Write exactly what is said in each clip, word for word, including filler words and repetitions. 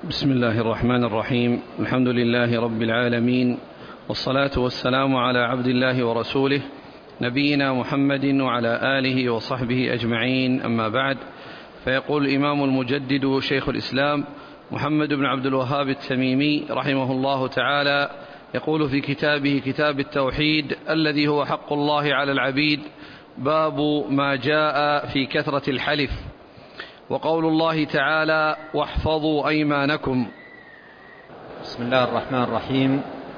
بسم الله الرحمن الرحيم. الحمد لله رب العالمين، والصلاة والسلام على عبد الله ورسوله نبينا محمد وعلى آله وصحبه أجمعين، أما بعد. فيقول الإمام المجدد شيخ الإسلام محمد بن عبد الوهاب التميمي رحمه الله تعالى، يقول في كتابه كتاب التوحيد الذي هو حق الله على العبيد: باب ما جاء في كثرة الحلف. وقول الله تعالى: واحفظوا أيمانكم. بسم الله الرحمن الرحيم.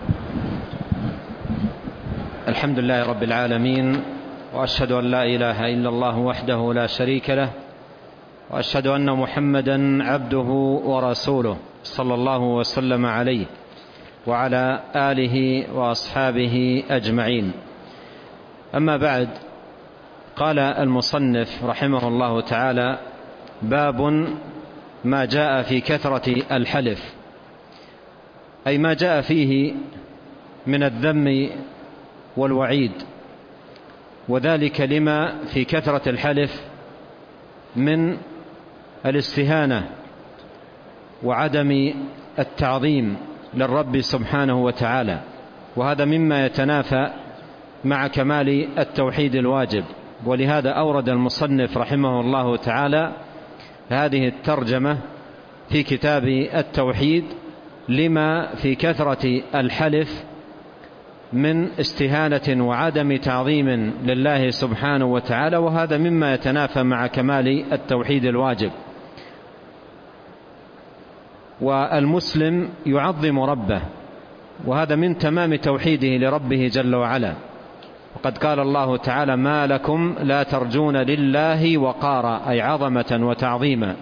الحمد لله رب العالمين، وأشهد أن لا إله إلا الله وحده لا شريك له، وأشهد أن محمدا عبده ورسوله صلى الله وسلم عليه وعلى آله وأصحابه أجمعين. أما بعد، قال المصنف رحمه الله تعالى: باب ما جاء في كثرة الحلف، أي ما جاء فيه من الذم والوعيد، وذلك لما في كثرة الحلف من الاستهانة وعدم التعظيم للرب سبحانه وتعالى، وهذا مما يتنافى مع كمال التوحيد الواجب. ولهذا أورد المصنف رحمه الله تعالى هذه الترجمة في كتاب التوحيد لما في كثرة الحلف من استهانة وعدم تعظيم لله سبحانه وتعالى، وهذا مما يتنافى مع كمال التوحيد الواجب. والمسلم يعظم ربه، وهذا من تمام توحيده لربه جل وعلا. وقد قال الله تعالى: ما لكم لا ترجون لله وقارا، أي عظمة وتعظيما.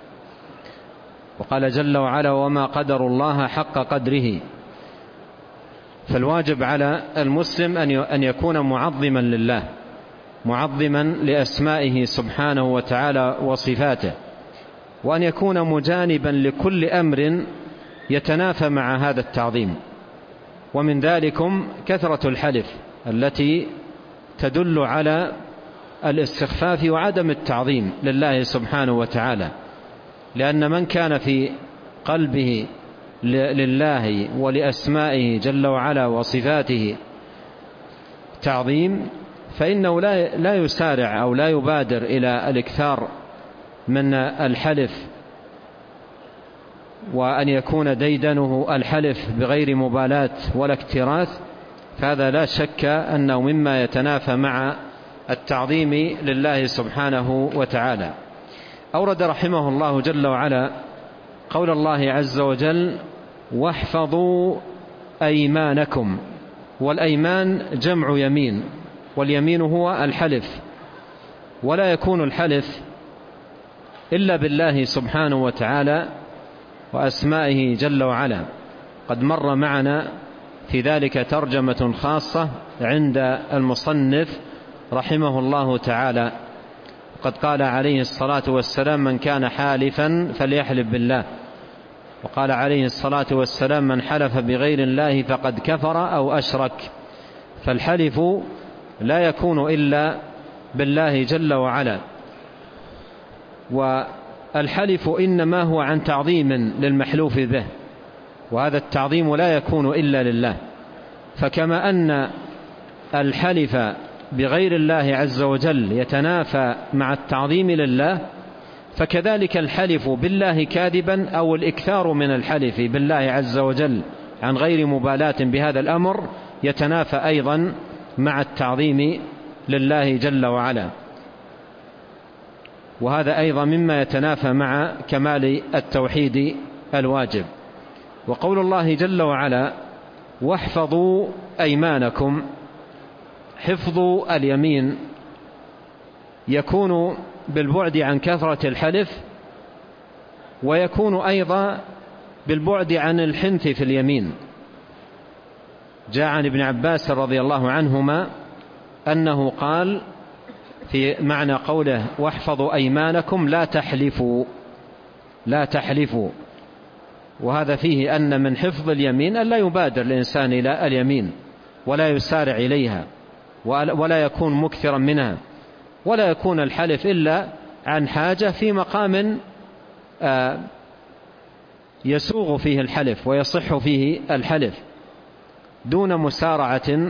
وقال جل وعلا: وما قدر الله حق قدره. فالواجب على المسلم أن يكون معظما لله، معظما لأسمائه سبحانه وتعالى وصفاته، وأن يكون مجانبا لكل أمر يتنافى مع هذا التعظيم. ومن ذلكم كثرة الحلف التي تدل على الاستخفاف وعدم التعظيم لله سبحانه وتعالى، لأن من كان في قلبه لله ولأسمائه جل وعلا وصفاته تعظيم، فإنه لا يسارع أو لا يبادر إلى الإكثار من الحلف، وأن يكون ديدنه الحلف بغير مبالاة ولا اكتراث، فهذا لا شك أنه مما يتنافى مع التعظيم لله سبحانه وتعالى. أورد رحمه الله جل وعلا قول الله عز وجل: واحفظوا أيمانكم. والأيمان جمع يمين، واليمين هو الحلف، ولا يكون الحلف إلا بالله سبحانه وتعالى وأسمائه جل وعلا. قد مر معنا في ذلك ترجمة خاصة عند المصنف رحمه الله تعالى. قد قال عليه الصلاة والسلام: من كان حالفا فليحلف بالله. وقال عليه الصلاة والسلام: من حلف بغير الله فقد كفر أو أشرك. فالحلف لا يكون إلا بالله جل وعلا، والحلف إنما هو عن تعظيم للمحلوف به، وهذا التعظيم لا يكون إلا لله. فكما أن الحلف بغير الله عز وجل يتنافى مع التعظيم لله، فكذلك الحلف بالله كاذبا أو الإكثار من الحلف بالله عز وجل عن غير مبالاة بهذا الأمر يتنافى أيضا مع التعظيم لله جل وعلا، وهذا أيضا مما يتنافى مع كمال التوحيد الواجب. وقول الله جل وعلا: واحفظوا أيمانكم، حفظ اليمين يكون بالبعد عن كثرة الحلف، ويكون أيضا بالبعد عن الحنث في اليمين. جاء عن ابن عباس رضي الله عنهما أنه قال في معنى قوله: واحفظوا أيمانكم لا تحلفوا، لا تحلفوا. وهذا فيه أن من حفظ اليمين أن لا يبادر الإنسان إلى اليمين ولا يسارع إليها ولا يكون مكثرا منها، ولا يكون الحلف إلا عن حاجة في مقام يسوغ فيه الحلف ويصح فيه الحلف دون مسارعة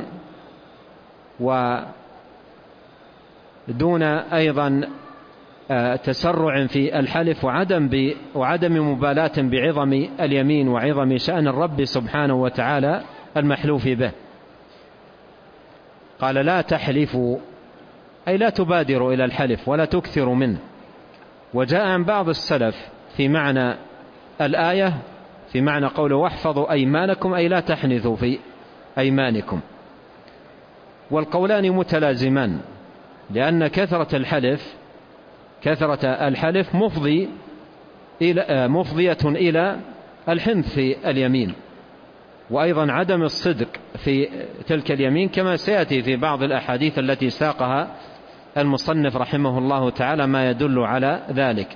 ودون أيضا تسرع في الحلف وعدم, وعدم مبالاة بعظم اليمين وعظم شأن الرب سبحانه وتعالى المحلوف به. قال لا تحلفوا أي لا تبادروا إلى الحلف ولا تكثروا منه. وجاء عن بعض السلف في معنى الآية في معنى قوله واحفظوا أيمانكم أي لا تحنثوا في أيمانكم، والقولان متلازمان، لأن كثرة الحلف كثرة الحلف مفضي إلى مفضية إلى الحنث في اليمين، وأيضا عدم الصدق في تلك اليمين كما سيأتي في بعض الأحاديث التي ساقها المصنف رحمه الله تعالى ما يدل على ذلك.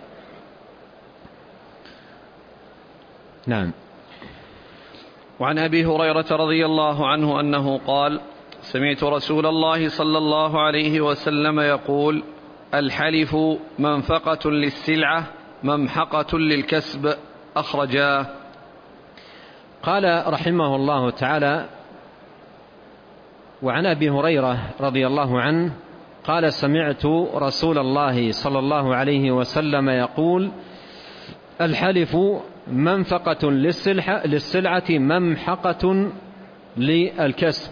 نعم. وعن أبي هريرة رضي الله عنه أنه قال سمعت رسول الله صلى الله عليه وسلم يقول الحلف منفقة للسلعة ممحقة للكسب، أخرجاه. قال رحمه الله تعالى وعن أبي هريرة رضي الله عنه قال سمعت رسول الله صلى الله عليه وسلم يقول الحلف منفقة للسلعة ممحقة للكسب.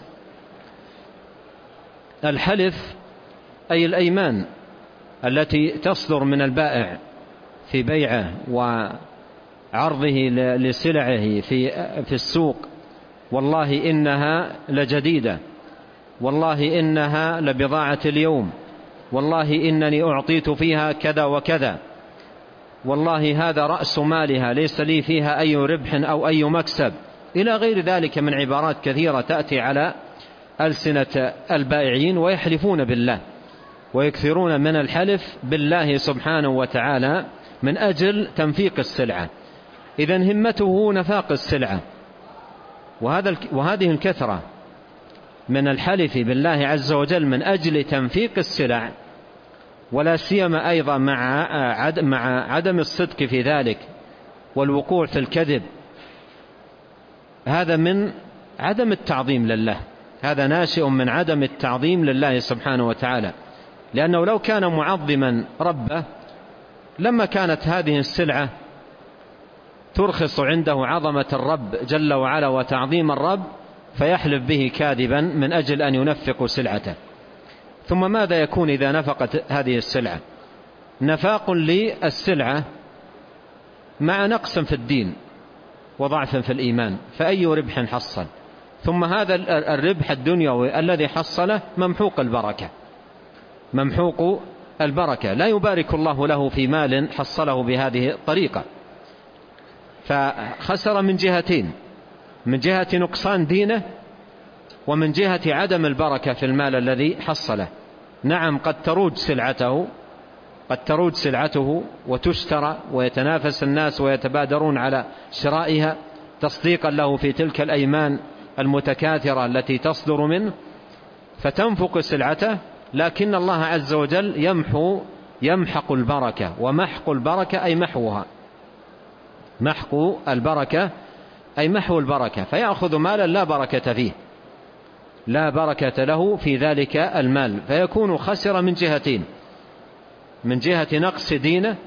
الحلف أي الأيمان التي تصدر من البائع في بيعه وعرضه لسلعه في في السوق، والله إنها لجديدة، والله إنها لبضاعة اليوم، والله إنني أعطيت فيها كذا وكذا، والله هذا رأس مالها ليس لي فيها أي ربح أو أي مكسب، إلى غير ذلك من عبارات كثيرة تأتي على ألسنة البائعين، ويحلفون بالله ويكثرون من الحلف بالله سبحانه وتعالى من أجل تنفيق السلعة. إذن همته نفاق السلعة، وهذا وهذه الكثرة من الحلف بالله عز وجل من أجل تنفيق السلع، ولا سيما أيضا مع عدم, مع عدم الصدق في ذلك والوقوع في الكذب، هذا من عدم التعظيم لله، هذا ناشئ من عدم التعظيم لله سبحانه وتعالى، لأنه لو كان معظما ربه لما كانت هذه السلعة ترخص عنده عظمة الرب جل وعلا وتعظيم الرب فيحلف به كاذبا من أجل أن ينفق سلعته. ثم ماذا يكون إذا نفقت هذه السلعة؟ نفاق للسلعة مع نقص في الدين وضعف في الإيمان، فأي ربح حصل؟ ثم هذا الربح الدنيوي الذي حصله ممحوق البركة، ممحوق البركة، لا يبارك الله له في مال حصله بهذه الطريقة، فخسر من جهتين، من جهة نقصان دينه ومن جهة عدم البركة في المال الذي حصله. نعم قد تروج سلعته قد تروج سلعته وتشترى ويتنافس الناس ويتبادرون على شرائها تصديقا له في تلك الأيمان المتكاثرة التي تصدر منه فتنفق سلعته، لكن الله عز وجل يمحو يمحق البركة، ومحق البركة أي محوها، محق البركة أي محو البركة، فيأخذ مالا لا بركة فيه، لا بركة له في ذلك المال، فيكون خسر من جهتين، من جهة نقص دينه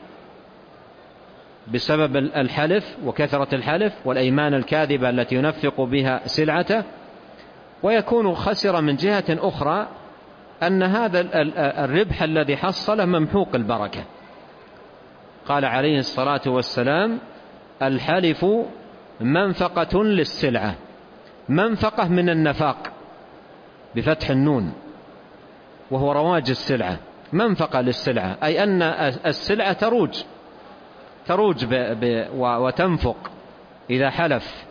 بسبب الحلف وكثرة الحلف والأيمان الكاذبة التي ينفق بها سلعته، ويكون خسر من جهة أخرى أن هذا الربح الذي حصل ممحوق البركة. قال عليه الصلاة والسلام الحلف منفقة للسلعة، منفقة من النفاق بفتح النون وهو رواج السلعة، منفقة للسلعة أي أن السلعة تروج تروج ب ب وتنفق إذا حلف.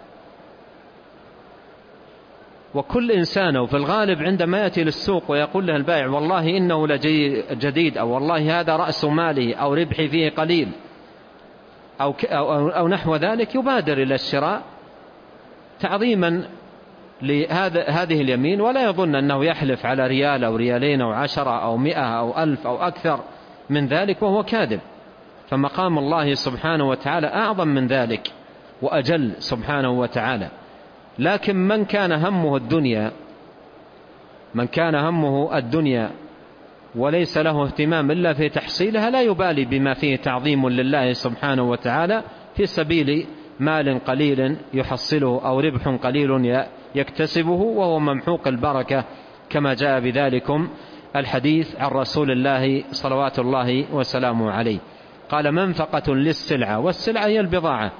وكل إنسان في الغالب عندما يأتي للسوق ويقول له البائع والله إنه لجديد أو والله هذا رأس مالي أو ربحي فيه قليل أو, أو, أو نحو ذلك، يبادر إلى الشراء تعظيما لهذه اليمين، ولا يظن أنه يحلف على ريال أو ريالين أو عشرة أو مئة أو ألف أو أكثر من ذلك وهو كاذب. فمقام الله سبحانه وتعالى أعظم من ذلك، وأجل سبحانه وتعالى. لكن من كان همه الدنيا من كان همه الدنيا وليس له اهتمام إلا في تحصيلها لا يبالي بما فيه تعظيم لله سبحانه وتعالى في سبيل مال قليل يحصله أو ربح قليل يكتسبه وهو ممحوق البركة، كما جاء بذلكم الحديث عن رسول الله صلوات الله وسلامه عليه. قال: منفقة للسلعة، والسلعة هي البضاعة،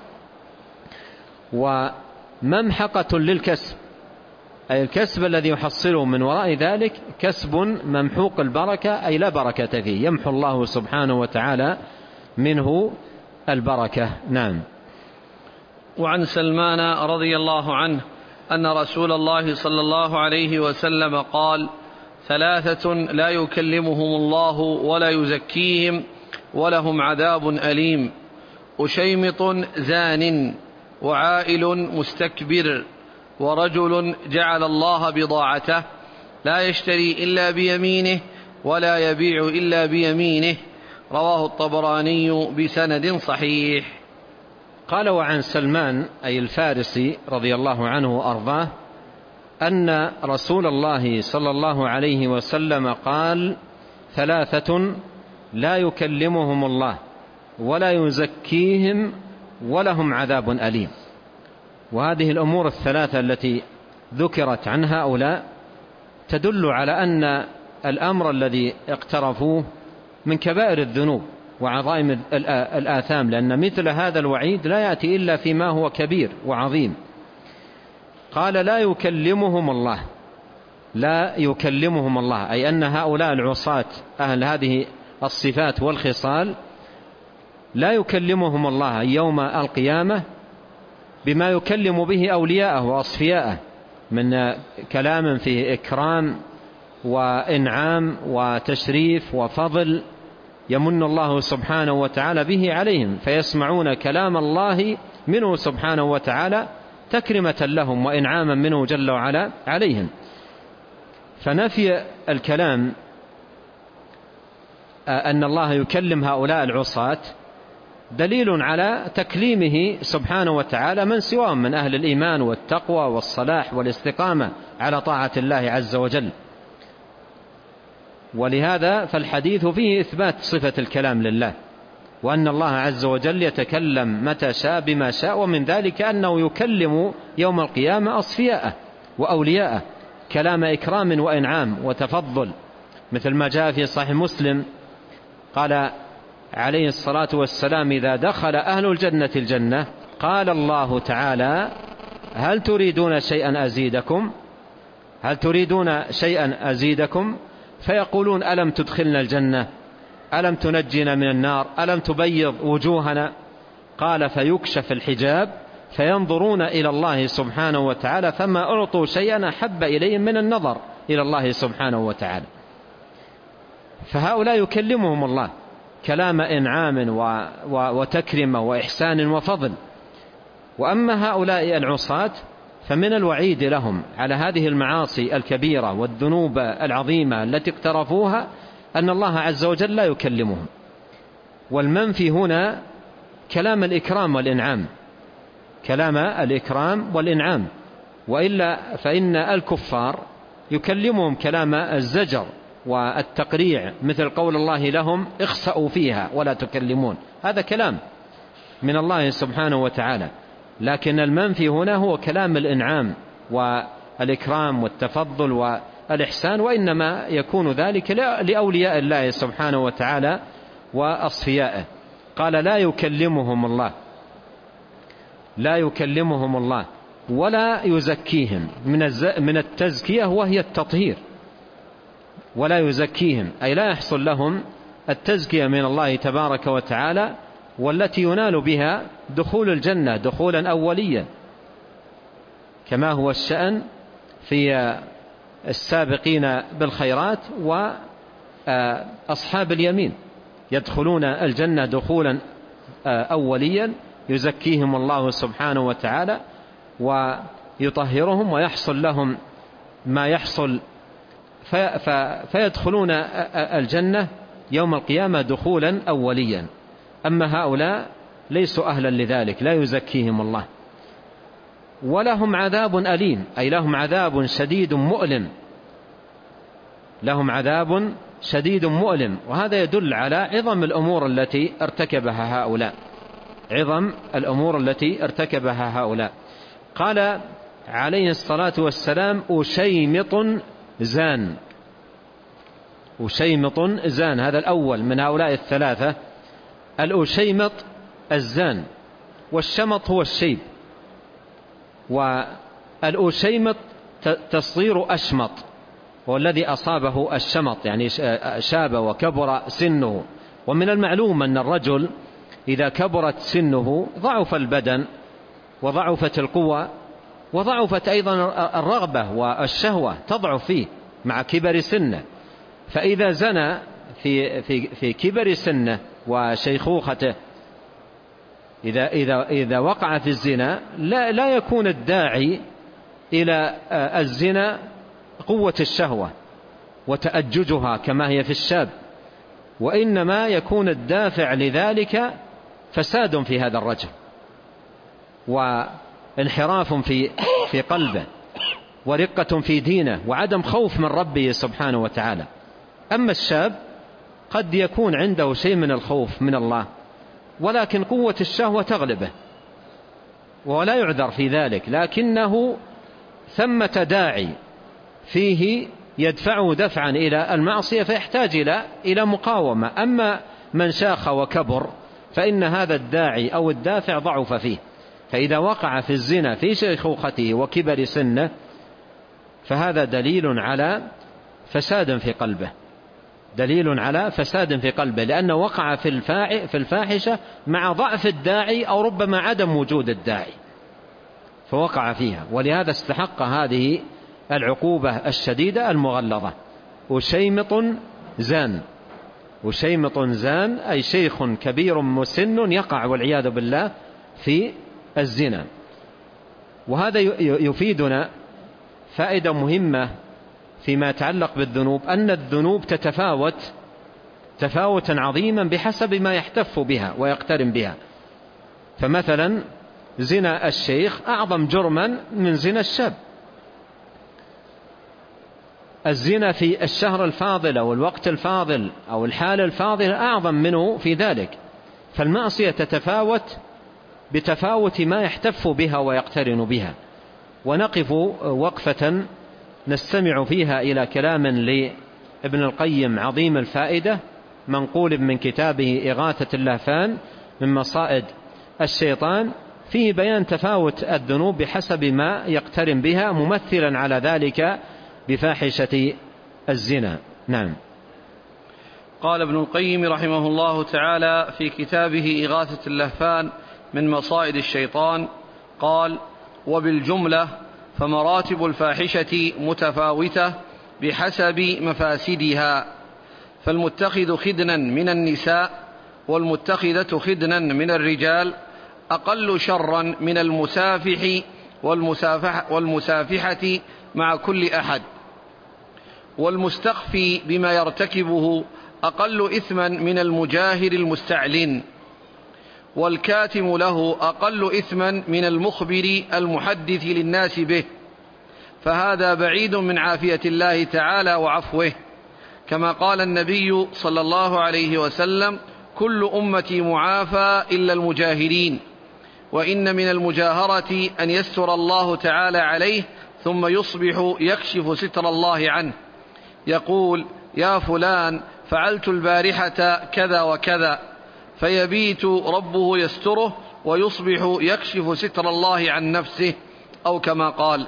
وممحقة للكسب، أي الكسب الذي يحصله من وراء ذلك كسب ممحوق البركة، أي لا بركة فيه، يمحو الله سبحانه وتعالى منه البركة. نعم. وعن سلمان رضي الله عنه أن رسول الله صلى الله عليه وسلم قال: ثلاثة لا يكلمهم الله ولا يزكيهم ولهم عذاب أليم: أشيمط زان، وعائل مستكبر، ورجل جعل الله بضاعته لا يشتري إلا بيمينه ولا يبيع إلا بيمينه. رواه الطبراني بسند صحيح. قال: وعن سلمان أي الفارسي رضي الله عنه وأرضاه أن رسول الله صلى الله عليه وسلم قال: ثلاثة لا يكلمهم الله ولا يزكيهم ولهم عذاب أليم. وهذه الأمور الثلاثة التي ذكرت عن هؤلاء تدل على أن الأمر الذي اقترفوه من كبائر الذنوب وعظائم الآثام، لأن مثل هذا الوعيد لا يأتي إلا فيما هو كبير وعظيم. قال: لا يكلمهم الله، لا يكلمهم الله، أي أن هؤلاء العصاة أهل هذه الصفات والخصال لا يكلمهم الله يوم القيامة بما يكلم به أولياءه وأصفياءه من كلام فيه إكرام وإنعام وتشريف وفضل يمن الله سبحانه وتعالى به عليهم، فيسمعون كلام الله منه سبحانه وتعالى تكرمة لهم وإنعاما منه جل وعلا عليهم. فنفي الكلام أن الله يكلم هؤلاء العصاة دليل على تكليمه سبحانه وتعالى من سواهم من أهل الإيمان والتقوى والصلاح والاستقامة على طاعة الله عز وجل. ولهذا فالحديث فيه إثبات صفة الكلام لله، وأن الله عز وجل يتكلم متى شاء بما شاء، ومن ذلك أنه يكلم يوم القيامة أصفياءه وأولياءه كلام إكرام وإنعام وتفضل، مثل ما جاء في صحيح مسلم قال عليه الصلاة والسلام: إذا دخل أهل الجنة الجنة قال الله تعالى: هل تريدون شيئا أزيدكم هل تريدون شيئا أزيدكم فيقولون: ألم تدخلنا الجنة، ألم تنجينا من النار، ألم تبيض وجوهنا. قال: فيكشف الحجاب فينظرون إلى الله سبحانه وتعالى فما أعطوا شيئا أحب إليهم من النظر إلى الله سبحانه وتعالى. فهؤلاء يكلمهم الله كلام إنعام وتكرمة وإحسان وفضل. وأما هؤلاء العصاة فمن الوعيد لهم على هذه المعاصي الكبيرة والذنوب العظيمة التي اقترفوها أن الله عز وجل لا يكلمهم. والمنفي هنا كلام الإكرام والإنعام، كلام الإكرام والإنعام، وإلا فإن الكفار يكلمهم كلام الزجر والتقريع، مثل قول الله لهم: اخسأوا فيها ولا تكلمون، هذا كلام من الله سبحانه وتعالى. لكن المنفي هنا هو كلام الإنعام والإكرام والتفضل والإحسان، وإنما يكون ذلك لأولياء الله سبحانه وتعالى وأصفيائه. قال: لا يكلمهم الله لا يكلمهم الله ولا يزكيهم، من التزكية وهي التطهير، ولا يزكيهم أي لا يحصل لهم التزكية من الله تبارك وتعالى، والتي ينال بها دخول الجنة دخولا أوليا، كما هو الشأن في السابقين بالخيرات وأصحاب اليمين، يدخلون الجنة دخولا أوليا يزكيهم الله سبحانه وتعالى ويطهرهم ويحصل لهم ما يحصل، فيدخلون الجنة يوم القيامة دخولا أوليا. أما هؤلاء ليسوا أهلا لذلك، لا يزكيهم الله. ولهم عذاب أليم، أي لهم عذاب شديد مؤلم، لهم عذاب شديد مؤلم. وهذا يدل على عظم الأمور التي ارتكبها هؤلاء، عظم الأمور التي ارتكبها هؤلاء. قال عليه الصلاة والسلام: أشيمط زان. أشيمط زان، هذا الأول من هؤلاء الثلاثة. الأشيمط الزان، والشمط هو الشيب، والأشيمط تصير أشمط، والذي أصابه الشمط يعني شاب وكبر سنه. ومن المعلوم أن الرجل إذا كبرت سنه ضعف البدن وضعفت القوة وضعفت أيضا الرغبة والشهوة، تضعف فيه مع كبر سنه. فإذا زنى في, في, في كبر سنه وشيخوخته، إذا, إذا, إذا وقع في الزنا لا, لا يكون الداعي إلى الزنا قوة الشهوة وتأججها كما هي في الشاب، وإنما يكون الدافع لذلك فساد في هذا الرجل وانحراف في, في قلبه ورقة في دينه وعدم خوف من ربه سبحانه وتعالى. أما الشاب قد يكون عنده شيء من الخوف من الله، ولكن قوة الشهوة تغلبه ولا يعذر في ذلك، لكنه ثمة داعي فيه يدفعه دفعا إلى المعصية فيحتاج إلى إلى مقاومة. أما من شاخ وكبر فإن هذا الداعي أو الدافع ضعف فيه، فإذا وقع في الزنا في شيخوخته وكبر سنه فهذا دليل على فساد في قلبه، دليل على فساد في قلبه، لأنه وقع في في الفاحشة مع ضعف الداعي أو ربما عدم وجود الداعي فوقع فيها، ولهذا استحق هذه العقوبة الشديدة المغلظة. وشيمط زان، وشيمط زان أي شيخ كبير مسن يقع والعياذ بالله في الزنا. وهذا يفيدنا فائدة مهمة فيما يتعلق بالذنوب، أن الذنوب تتفاوت تفاوتا عظيما بحسب ما يحتف بها ويقترن بها. فمثلا زنا الشيخ أعظم جرما من زنا الشاب، الزنا في الشهر الفاضل أو الوقت الفاضل أو الحال الفاضل أعظم منه في ذلك. فالمعصية تتفاوت بتفاوت ما يحتف بها ويقترن بها. ونقف وقفة نستمع فيها إلى كلام لابن القيم عظيم الفائدة منقول من كتابه إغاثة اللهفان من مصائد الشيطان، فيه بيان تفاوت الذنوب بحسب ما يقترن بها، ممثلا على ذلك بفاحشة الزنا. نعم. قال ابن القيم رحمه الله تعالى في كتابه إغاثة اللهفان من مصائد الشيطان قال: وبالجملة فمراتب الفاحشة متفاوتة بحسب مفاسدها، فالمتخذ خدنا من النساء والمتخذة خدنا من الرجال أقل شرا من المسافح والمسافح والمسافحة مع كل أحد، والمستخفي بما يرتكبه أقل إثما من المجاهر المستعلن، والكاتم له أقل إثما من المخبر المحدث للناس به، فهذا بعيد من عافية الله تعالى وعفوه، كما قال النبي صلى الله عليه وسلم: كل أمتي معافى إلا المجاهرين، وإن من المجاهرة أن يستر الله تعالى عليه ثم يصبح يكشف ستر الله عنه، يقول: يا فلان فعلت البارحة كذا وكذا، فيبيت ربه يستره ويصبح يكشف ستر الله عن نفسه، أو كما قال.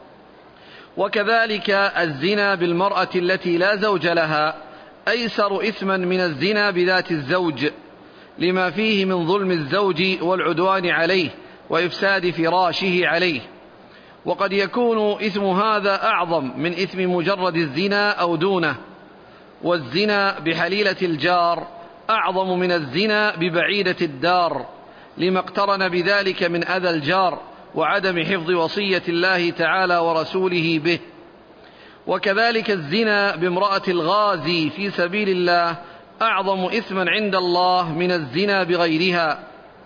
وكذلك الزنا بالمرأة التي لا زوج لها أيسر إثما من الزنا بذات الزوج، لما فيه من ظلم الزوج والعدوان عليه وإفساد فراشه عليه. وقد يكون إثم هذا أعظم من إثم مجرد الزنا أو دونه. والزنا بحليلة الجار أعظم من الزنا ببعيدة الدار، لما اقترن بذلك من أذى الجار وعدم حفظ وصية الله تعالى ورسوله به. وكذلك الزنا بامرأة الغازي في سبيل الله أعظم إثما عند الله من الزنا بغيرها.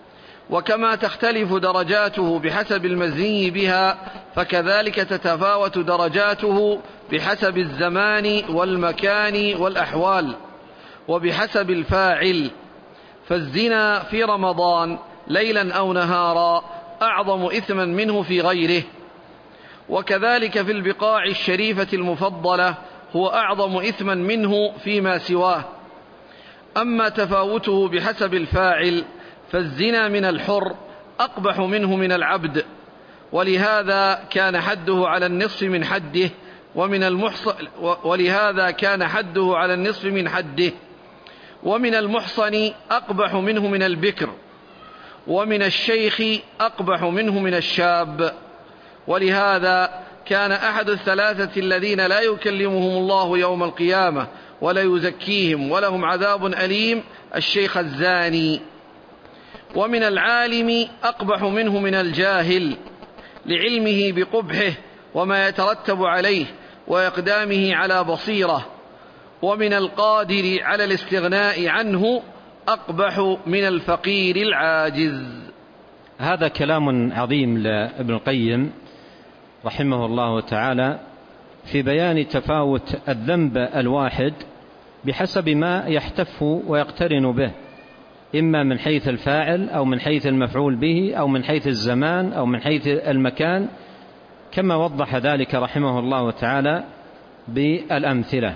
وكما تختلف درجاته بحسب المزني بها فكذلك تتفاوت درجاته بحسب الزمان والمكان والأحوال وبحسب الفاعل. فالزنا في رمضان ليلا أو نهارا أعظم إثما منه في غيره، وكذلك في البقاع الشريفة المفضلة هو أعظم إثما منه فيما سواه. أما تفاوته بحسب الفاعل فالزنا من الحر أقبح منه من العبد، ولهذا كان حده على النصف من حده ومن المحصن ولهذا كان حده على النصف من حده ومن المحصن أقبح منه من البكر، ومن الشيخ أقبح منه من الشاب. ولهذا كان أحد الثلاثة الذين لا يكلمهم الله يوم القيامة ولا يزكيهم ولهم عذاب أليم الشيخ الزاني. ومن العالم أقبح منه من الجاهل لعلمه بقبحه وما يترتب عليه وإقدامه على بصيرة. ومن القادر على الاستغناء عنه أقبح من الفقير العاجز. هذا كلام عظيم لابن القيم رحمه الله تعالى في بيان تفاوت الذنب الواحد بحسب ما يحتف ويقترن به، إما من حيث الفاعل أو من حيث المفعول به أو من حيث الزمان أو من حيث المكان، كما وضح ذلك رحمه الله تعالى بالأمثلة.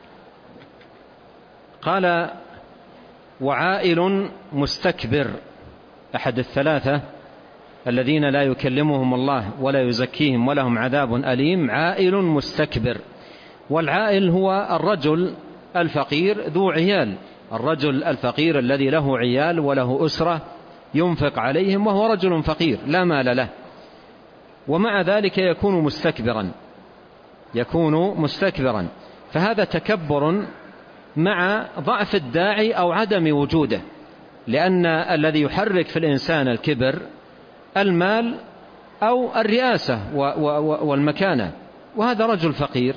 قال: وعائل مستكبر، أحد الثلاثة الذين لا يكلمهم الله ولا يزكيهم ولهم عذاب أليم، عائل مستكبر. والعائل هو الرجل الفقير ذو عيال، الرجل الفقير الذي له عيال وله أسرة ينفق عليهم وهو رجل فقير لا مال له، ومع ذلك يكون مستكبرا يكون مستكبرا فهذا تكبر مع ضعف الداعي أو عدم وجوده، لأن الذي يحرك في الإنسان الكبر المال أو الرئاسة والمكانة، وهذا رجل فقير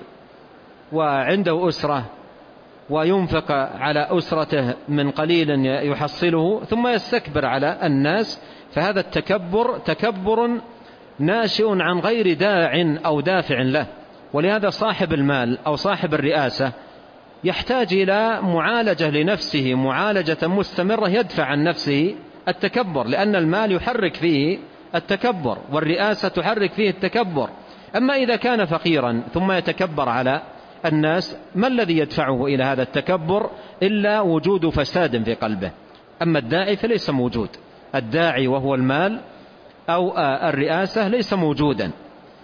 وعنده أسرة وينفق على أسرته من قليل يحصله ثم يستكبر على الناس، فهذا التكبر تكبر ناشئ عن غير داع أو دافع له. ولهذا صاحب المال أو صاحب الرئاسة يحتاج إلى معالجة لنفسه، معالجة مستمرة يدفع عن نفسه التكبر، لأن المال يحرك فيه التكبر والرئاسة تحرك فيه التكبر. أما إذا كان فقيرا ثم يتكبر على الناس، ما الذي يدفعه إلى هذا التكبر إلا وجود فساد في قلبه. أما الداعي فليس موجود، الداعي وهو المال أو الرئاسة ليس موجودا،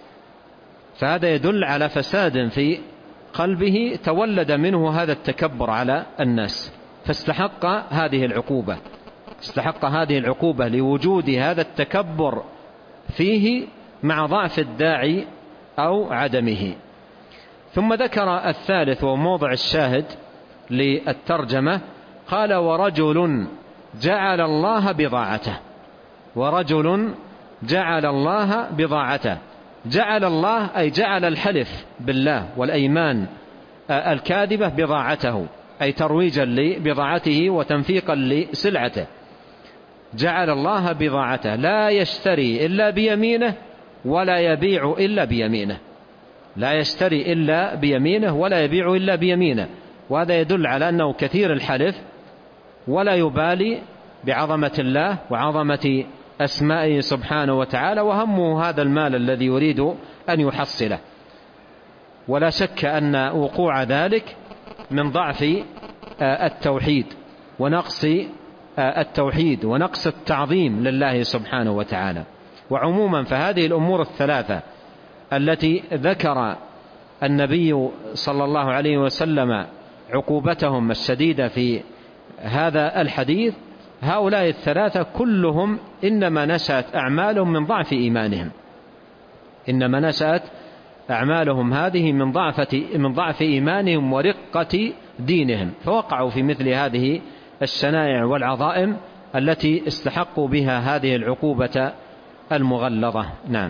فهذا يدل على فساد في قلبه تولد منه هذا التكبر على الناس، فاستحق هذه العقوبة استحق هذه العقوبة لوجود هذا التكبر فيه مع ضعف الداعي أو عدمه. ثم ذكر الثالث وموضع الشاهد للترجمة، قال: ورجل جعل الله بضاعته. ورجل جعل الله بضاعته، جعل الله أي جعل الحلف بالله والأيمان الكاذبة بضاعته، أي ترويجا لبضاعته وتنفيقا لسلعته. جعل الله بضاعته، لا يشتري إلا بيمينه ولا يبيع إلا بيمينه، لا يشتري إلا بيمينه ولا يبيع إلا بيمينه. وهذا يدل على أنه كثير الحلف ولا يبالي بعظمة الله وعظمة أسمائه سبحانه وتعالى، وهمه هذا المال الذي يريد أن يحصله. ولا شك أن وقوع ذلك من ضعف التوحيد ونقص التوحيد ونقص التعظيم لله سبحانه وتعالى. وعموما فهذه الأمور الثلاثة التي ذكر النبي صلى الله عليه وسلم عقوبتهم الشديدة في هذا الحديث، هؤلاء الثلاثة كلهم إنما نشأت أعمالهم من ضعف إيمانهم، إنما نشأت أعمالهم هذه من ضعف من ضعف إيمانهم ورقة دينهم، فوقعوا في مثل هذه الشنائع والعظائم التي استحقوا بها هذه العقوبة المغلظة. نعم.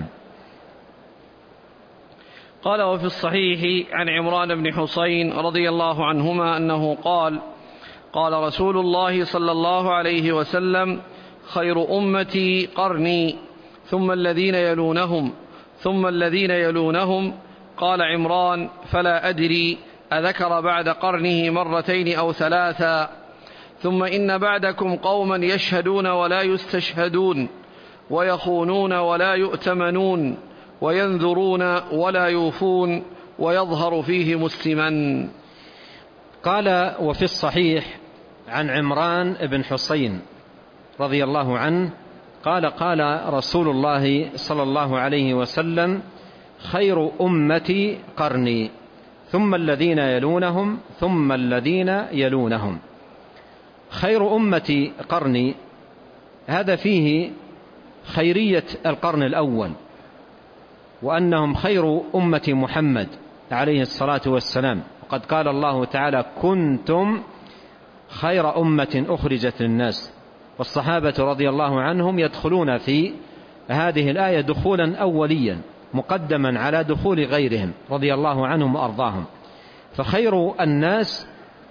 قال: وفي الصحيح عن عمران بن حسين رضي الله عنهما أنه قال: قال رسول الله صلى الله عليه وسلم: خير أمتي قرني ثم الذين يلونهم ثم الذين يلونهم. قال عمران: فلا أدري أذكر بعد قرنه مرتين أو ثلاثا. ثم إن بعدكم قوما يشهدون ولا يستشهدون، ويخونون ولا يؤتمنون، وينذرون ولا يوفون، ويظهر فيه مسلما. قال: وفي الصحيح عن عمران بن حسين رضي الله عنه قال: قال رسول الله صلى الله عليه وسلم: خير أمتي قرني ثم الذين يلونهم ثم الذين يلونهم. خير أمتي قرني، هذا فيه خيرية القرن الأول، وأنهم خير أمة محمد عليه الصلاة والسلام. وقد قال الله تعالى: كنتم خير أمة أخرجت للناس. والصحابة رضي الله عنهم يدخلون في هذه الآية دخولا أوليا مقدما على دخول غيرهم رضي الله عنهم وأرضاهم. فخير الناس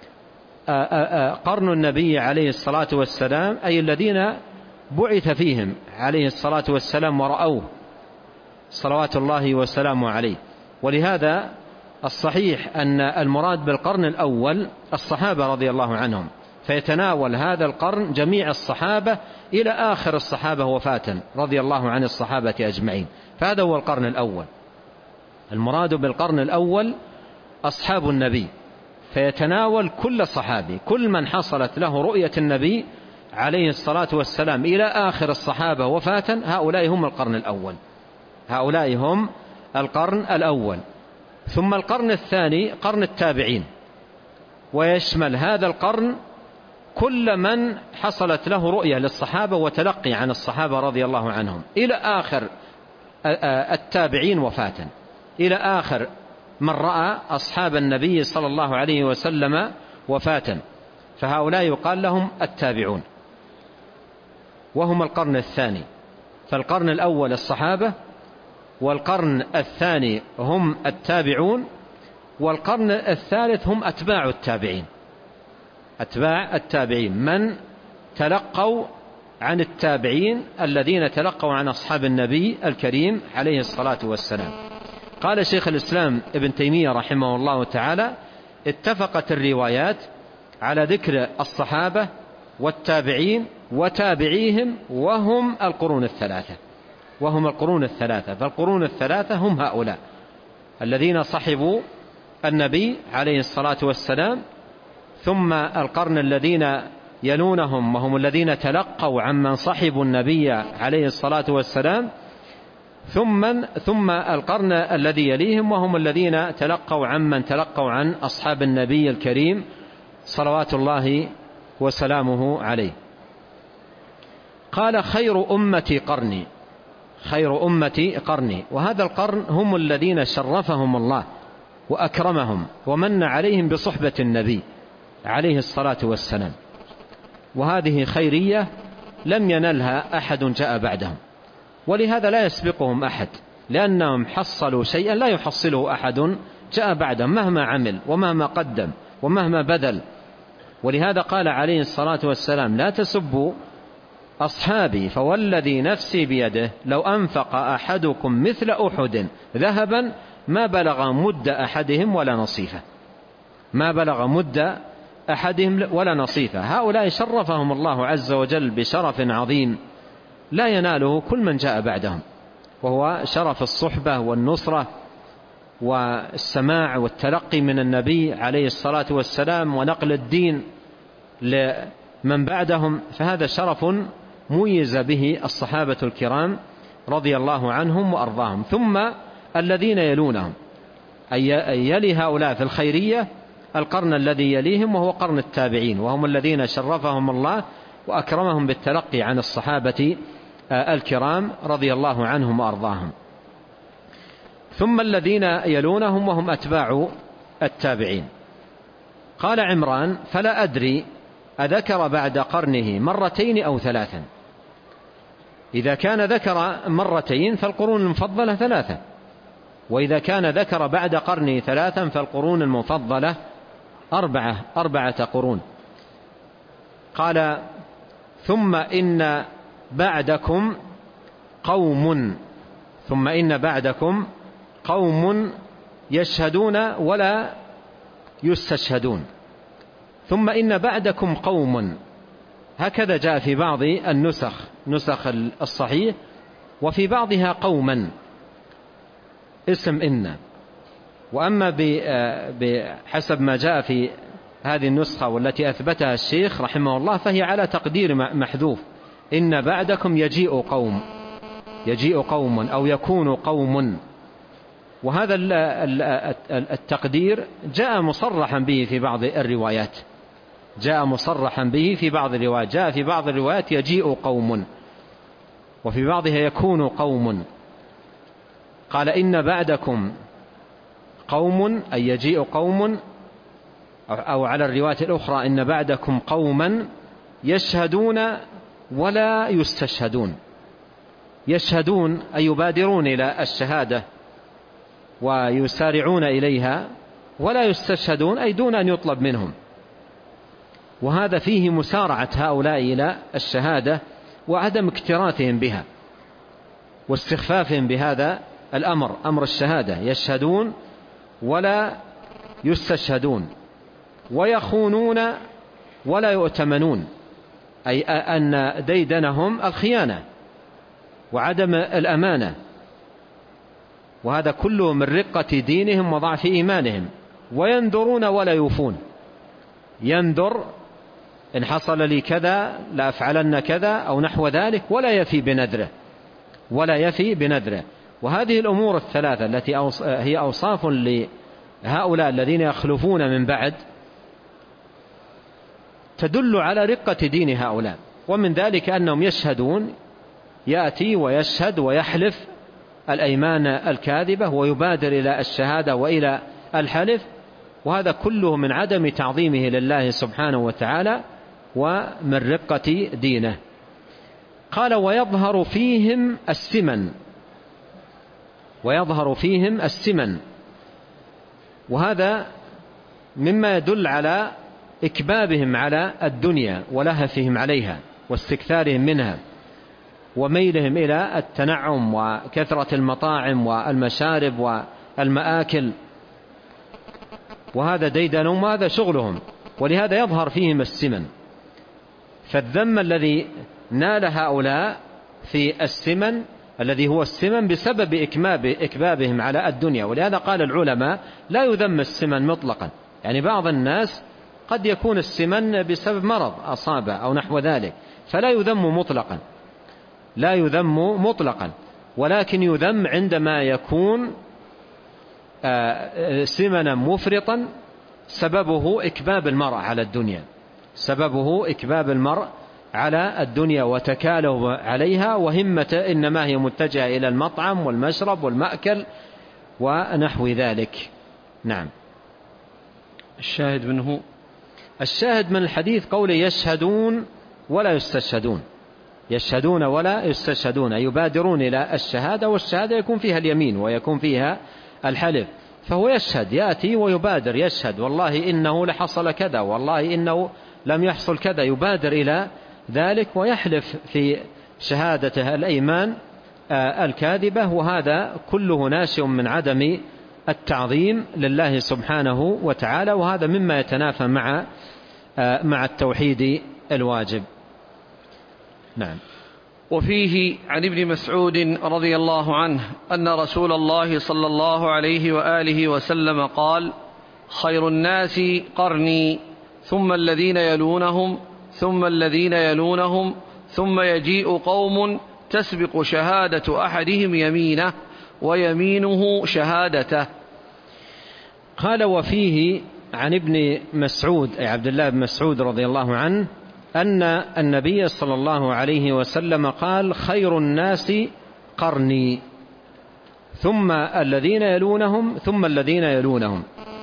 قرن النبي عليه الصلاة والسلام، أي الذين بعث فيهم عليه الصلاة والسلام ورأوه صلوات الله وسلامه عليه. ولهذا الصحيح أن المراد بالقرن الأول الصحابة رضي الله عنهم، فيتناول هذا القرن جميع الصحابة إلى آخر الصحابة وفاة رضي الله عن الصحابة أجمعين. فهذا هو القرن الأول. المراد بالقرن الأول أصحاب النبي، فيتناول كل صحابي، كل من حصلت له رؤية النبي عليه الصلاة والسلام إلى آخر الصحابة وفاة، هؤلاء هم القرن الأول، هؤلاء هم القرن الأول. ثم القرن الثاني قرن التابعين، ويشمل هذا القرن كل من حصلت له رؤية للصحابة وتلقي عن الصحابة رضي الله عنهم إلى آخر التابعين وفاة، إلى آخر من رأى أصحاب النبي صلى الله عليه وسلم وفاة، فهؤلاء يقال لهم التابعون، وهم القرن الثاني. فالقرن الأول الصحابة، والقرن الثاني هم التابعون، والقرن الثالث هم أتباع التابعين، أتباع التابعين من تلقوا عن التابعين الذين تلقوا عن أصحاب النبي الكريم عليه الصلاة والسلام. قال شيخ الإسلام ابن تيمية رحمه الله تعالى: اتفقت الروايات على ذكر الصحابة والتابعين وتابعيهم وهم القرون الثلاثة، وهم القرون الثلاثة. فالقرون الثلاثة هم هؤلاء الذين صحبوا النبي عليه الصلاة والسلام، ثم القرن الذين يلونهم وهم الذين تلقوا عمن صحبوا النبي عليه الصلاة والسلام، ثم ثم القرن الذي يليهم وهم الذين تلقوا عمن تلقوا عن أصحاب النبي الكريم صلوات الله وسلامه عليه. قال: خير أمتي قرني، خير أمتي قرني. وهذا القرن هم الذين شرفهم الله وأكرمهم ومن عليهم بصحبة النبي عليه الصلاة والسلام، وهذه خيرية لم ينلها أحد جاء بعدهم، ولهذا لا يسبقهم أحد، لأنهم حصلوا شيئا لا يحصله أحد جاء بعدهم مهما عمل ومهما قدم ومهما بذل. ولهذا قال عليه الصلاة والسلام: لا تسبوا أصحابي فوالذي نفسي بيده لو أنفق أحدكم مثل أحد ذهبا ما بلغ مد أحدهم ولا نصيفه، ما بلغ مد أحدهم ولا نصيفه. هؤلاء شرفهم الله عز وجل بشرف عظيم لا يناله كل من جاء بعدهم، وهو شرف الصحبة والنصرة والسماع والتلقي من النبي عليه الصلاة والسلام ونقل الدين لمن بعدهم. فهذا شرف ميز به الصحابة الكرام رضي الله عنهم وأرضاهم. ثم الذين يلونهم، أي يلي هؤلاء في الخيرية القرن الذي يليهم وهو قرن التابعين، وهم الذين شرفهم الله وأكرمهم بالتلقي عن الصحابة الكرام رضي الله عنهم وأرضاهم. ثم الذين يلونهم وهم أتباع التابعين. قال عمران: فلا أدري أذكر بعد قرنه مرتين أو ثلاثا. إذا كان ذكر مرتين فالقرون المفضلة ثلاثة، وإذا كان ذكر بعد قرنه ثلاثا فالقرون المفضلة أربعة أربعة قرون. قال: ثم إن بعدكم قوم ثم إن بعدكم قوم يشهدون ولا يستشهدون ثم إن بعدكم قوم. هكذا جاء في بعض النسخ نسخ الصحيح، وفي بعضها قوما اسم إن. وأما بحسب ما جاء في هذه النسخة والتي أثبتها الشيخ رحمه الله فهي على تقدير محذوف، إن بعدكم يجيء قوم، يجيء قوم أو يكون قوم. وهذا التقدير جاء مصرحا به في بعض الروايات، جاء مصرحا به في بعض الروايات، جاء في بعض الروايات يجيء قوم وفي بعضها يكون قوم. قال إن بعدكم قوم أي يجيء قوم، أو على الرواية الأخرى إن بعدكم قوما يشهدون ولا يستشهدون. يشهدون أي يبادرون إلى الشهادة ويسارعون إليها، ولا يستشهدون أي دون أن يطلب منهم. وهذا فيه مسارعة هؤلاء إلى الشهادة وعدم اكتراثهم بها واستخفافهم بهذا الأمر، أمر الشهادة. يشهدون ولا يستشهدون، ويخونون ولا يؤتمنون، أي أن ديدنهم الخيانة وعدم الأمانة. وهذا كله من رقة دينهم وضعف إيمانهم. وينذرون ولا يوفون، ينذر إن حصل لي كذا لأفعلن كذا أو نحو ذلك، ولا يفي بنذره، ولا يفي بنذره. وهذه الأمور الثلاثة التي هي أوصاف لهؤلاء الذين يخلفون من بعد تدل على رقة دين هؤلاء. ومن ذلك أنهم يشهدون، يأتي ويشهد ويحلف الأيمان الكاذبة ويبادر إلى الشهادة وإلى الحلف، وهذا كله من عدم تعظيمه لله سبحانه وتعالى ومن رقة دينه. قال ويظهر فيهم السمن، ويظهر فيهم السمن، وهذا مما يدل على إكبابهم على الدنيا ولهفهم عليها واستكثارهم منها وميلهم إلى التنعم وكثرة المطاعم والمشارب والمآكل، وهذا ديدنهم وهذا شغلهم، ولهذا يظهر فيهم السمن. فالذم الذي نال هؤلاء في السمن الذي هو السمن بسبب إكبابهم على الدنيا. ولهذا قال العلماء لا يذم السمن مطلقا، يعني بعض الناس قد يكون السمن بسبب مرض أصابه أو نحو ذلك، فلا يذم مطلقا، لا يذم مطلقا، ولكن يذم عندما يكون سمنا مفرطا سببه إكباب المرء على الدنيا، سببه إكباب المرء على الدنيا وتكاله عليها، وهمة إنما هي متجهة إلى المطعم والمشرب والمأكل ونحو ذلك. نعم. الشاهد منه، الشاهد من الحديث قوله يشهدون ولا يستشهدون، يشهدون ولا يستشهدون، يبادرون إلى الشهادة، والشهادة يكون فيها اليمين ويكون فيها الحلف. فهو يشهد، يأتي ويبادر، يشهد والله إنه لحصل كذا، والله إنه لم يحصل كذا، يبادر إلى ذلك ويحلف في شهادته الأيمان الكاذبة. وهذا كله ناشئ من عدم التعظيم لله سبحانه وتعالى، وهذا مما يتنافى مع مع التوحيد الواجب. نعم. وفيه عن ابن مسعود رضي الله عنه أن رسول الله صلى الله عليه وآله وسلم قال: خير الناس قرني، ثم الذين يلونهم، ثم الذين يلونهم، ثم يجيء قوم تسبق شهادة أحدهم يمينه ويمينه شهادته. قال وفيه عن ابن مسعود أي عبد الله بن مسعود رضي الله عنه أن النبي صلى الله عليه وسلم قال: خير الناس قرني، ثم الذين يلونهم، ثم الذين يلونهم.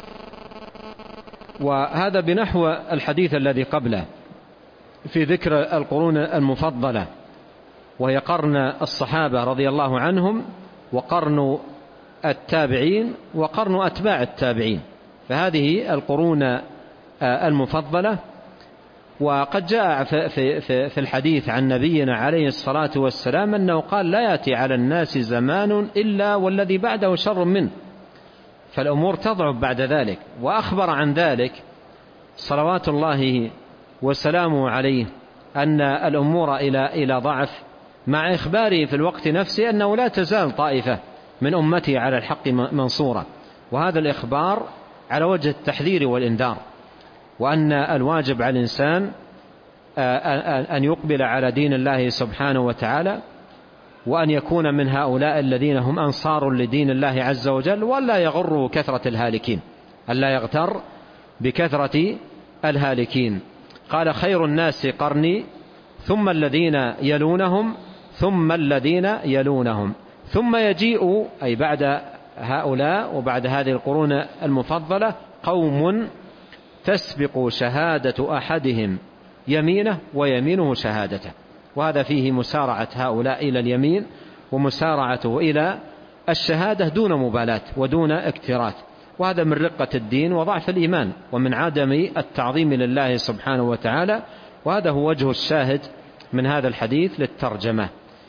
وهذا بنحو الحديث الذي قبله في ذكر القرون المفضلة، وهي قرن الصحابة رضي الله عنهم، وقرن التابعين، وقرن أتباع التابعين. فهذه القرون المفضلة. وقد جاء في, في, في الحديث عن نبينا عليه الصلاة والسلام أنه قال لا يأتي على الناس زمان إلا والذي بعده شر منه، فالأمور تضعف بعد ذلك. وأخبر عن ذلك صلوات الله وسلامه عليه أن الأمور إلى إلى ضعف، مع إخباره في الوقت نفسه أنه لا تزال طائفة من أمتي على الحق منصورة. وهذا الإخبار على وجه التحذير والإنذار، وأن الواجب على الإنسان أن يقبل على دين الله سبحانه وتعالى، وأن يكون من هؤلاء الذين هم أنصار لدين الله عز وجل، ولا يغروا كثرة الهالكين، ألا يغتر بكثرة الهالكين. قال خير الناس قرني ثم الذين يلونهم ثم الذين يلونهم، ثم يجيء أي بعد هؤلاء وبعد هذه القرون المفضلة قوم تسبق شهادة أحدهم يمينه ويمينه شهادته. وهذا فيه مسارعة هؤلاء إلى اليمين ومسارعته إلى الشهادة دون مبالاة ودون اكتراث، وهذا من رقة الدين وضعف الإيمان ومن عدم التعظيم لله سبحانه وتعالى. وهذا هو وجه الشاهد من هذا الحديث للترجمة.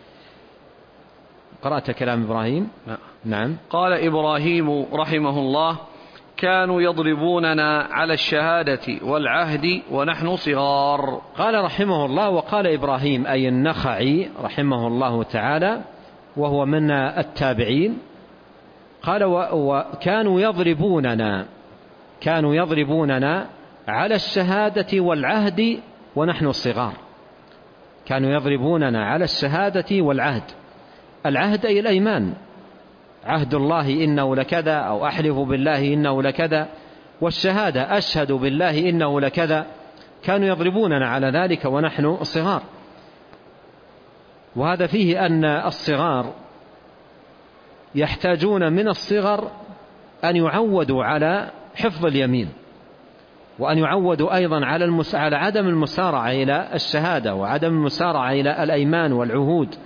قرأت كلام إبراهيم؟ نعم. قال إبراهيم رحمه الله: كانوا يضربوننا على الشهادة والعهد ونحن صغار. قال رحمه الله: وقال إبراهيم أي النخعي رحمه الله تعالى وهو من التابعين، قال وكانوا يضربوننا كانوا يضربوننا على الشهادة والعهد ونحن صغار. كانوا يضربوننا على الشهادة والعهد. العهد أي الأيمان، عهد الله إنه لكذا، أو أحلف بالله إنه لكذا، والشهادة أشهد بالله إنه لكذا. كانوا يضربوننا على ذلك ونحن صغار. وهذا فيه أن الصغار يحتاجون من الصغر أن يعودوا على حفظ اليمين، وأن يعودوا أيضا على, المس... على عدم المسارعة إلى الشهادة، وعدم المسارعة إلى الأيمان والعهود،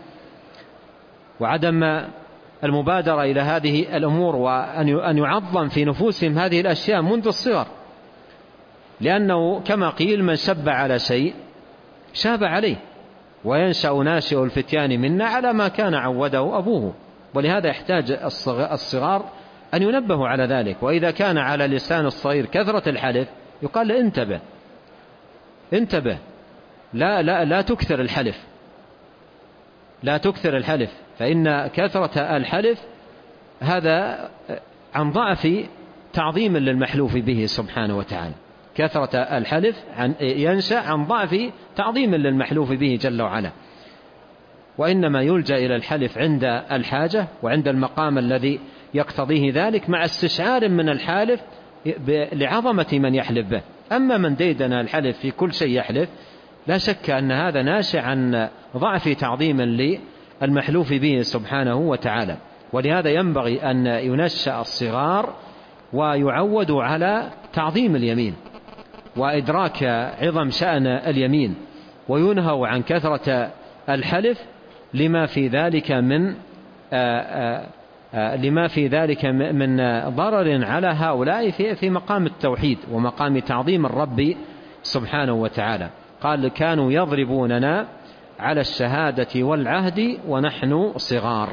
وعدم المبادرة إلى هذه الأمور، وأن يعظم في نفوسهم هذه الأشياء منذ الصغر. لأنه كما قيل: من شب على شيء شاب عليه، وينشأ ناشئ الفتيان منا على ما كان عوده أبوه. ولهذا يحتاج الصغار أن ينبهوا على ذلك. وإذا كان على لسان الصغير كثرة الحلف يقال له: انتبه انتبه، لا, لا, لا تكثر الحلف لا تكثر الحلف فإن كثرة الحلف هذا عن ضعف تعظيم للمحلوف به سبحانه وتعالى. كثرة الحلف ينشأ عن ضعف تعظيم للمحلوف به جل وعلا. وإنما يلجأ إلى الحلف عند الحاجة وعند المقام الذي يقتضيه ذلك، مع استشعار من الحالف لعظمة من يحلف به. أما من ديدن الحلف في كل شيء يحلف، لا شك أن هذا ناشئ عن ضعف تعظيم للمحلوف به سبحانه وتعالى. ولهذا ينبغي أن ينشأ الصغار ويعودوا على تعظيم اليمين وإدراك عظم شأن اليمين، وينهوا عن كثرة الحلف لما في ذلك من آآ آآ لما في ذلك من ضرر على هؤلاء في في مقام التوحيد ومقام تعظيم الرب سبحانه وتعالى. قال: كانوا يضربوننا على الشهادة والعهد ونحن صغار.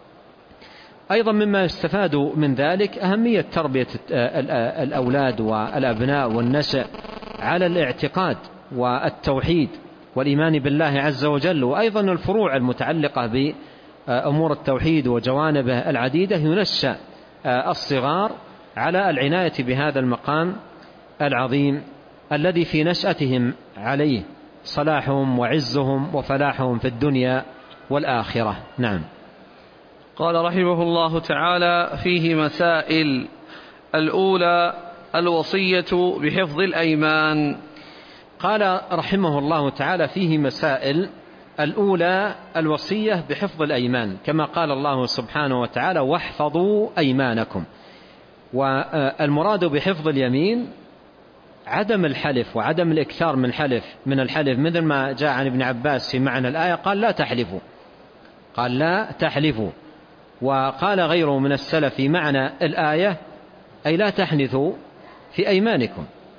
أيضا مما يستفاد من ذلك أهمية تربية الأولاد والأبناء والنشأ على الاعتقاد والتوحيد والإيمان بالله عز وجل، وأيضا الفروع المتعلقة بأمور التوحيد وجوانبه العديدة. ينشأ الصغار على العناية بهذا المقام العظيم الذي في نشأتهم عليه صلاحهم وعزهم وفلاحهم في الدنيا والآخرة. نعم. قال رحمه الله تعالى: فيه مسائل. الأولى الوصية بحفظ الأيمان. قال رحمه الله تعالى: فيه مسائل. الأولى الوصية بحفظ الأيمان، كما قال الله سبحانه وتعالى: واحفظوا أيمانكم. والمراد بحفظ اليمين عدم الحلف وعدم الإكثار من حلف من الحلف، مثل ما جاء عن ابن عباس في معنى الآية، قال: لا تحلفوا قال لا تحلفوا. وقال غيره من السلف في معنى الآية: أي لا تحنثوا في أيمانكم.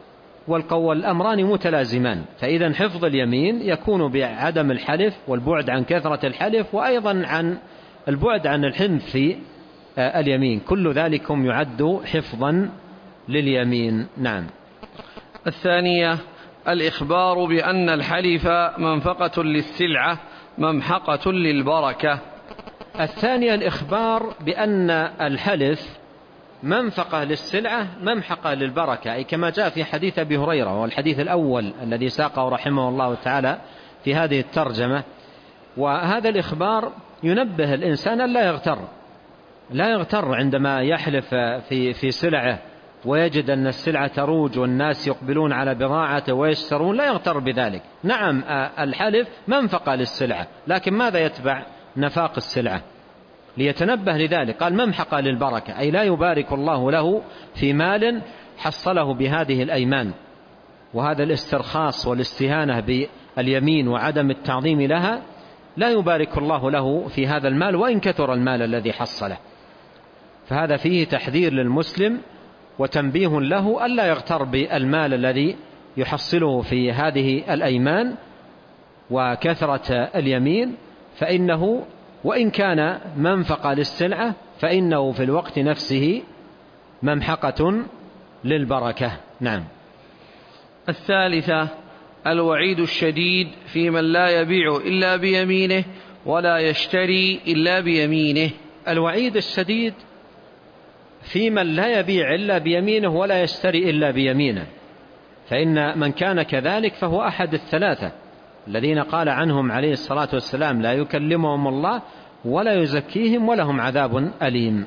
والأمران متلازمان، فإذا حفظ اليمين يكون بعدم الحلف والبعد عن كثرة الحلف، وأيضا عن البعد عن الحنث في اليمين، كل ذلك يعد حفظا لليمين. نعم. الثانية الإخبار بأن الحلف منفقة للسلعة ممحقة للبركة. الثانية الإخبار بأن الحلف منفقة للسلعة ممحقة للبركة، أي كما جاء في حديث أبي هريرة، والحديث الأول الذي ساقه رحمه الله تعالى في هذه الترجمة. وهذا الإخبار ينبه الإنسان أن لا يغتر لا يغتر عندما يحلف في في سلعه ويجد أن السلعة تروج والناس يقبلون على بضاعته ويشترون، لا يغتر بذلك. نعم الحلف منفقة للسلعة، لكن ماذا يتبع نفاق السلعة؟ ليتنبه لذلك قال ممحقة للبركة، أي لا يبارك الله له في مال حصله بهذه الأيمان، وهذا الاسترخاص والاستهانة باليمين وعدم التعظيم لها، لا يبارك الله له في هذا المال وإن كثر المال الذي حصله. فهذا فيه تحذير للمسلم وتنبيه له ألا يغتر بالمال الذي يحصله في هذه الأيمان وكثرة اليمين، فإنه وإن كان منفقة للسلعة فإنه في الوقت نفسه ممحقة للبركة. نعم. الثالثة الوعيد الشديد في من لا يبيع إلا بيمينه ولا يشتري إلا بيمينه. الوعيد الشديد في من لا يبيع إلا بيمينه ولا يشتري إلا بيمينه، فإن من كان كذلك فهو أحد الثلاثة الذين قال عنهم عليه الصلاة والسلام لا يكلمهم الله ولا يزكيهم ولهم عذاب أليم.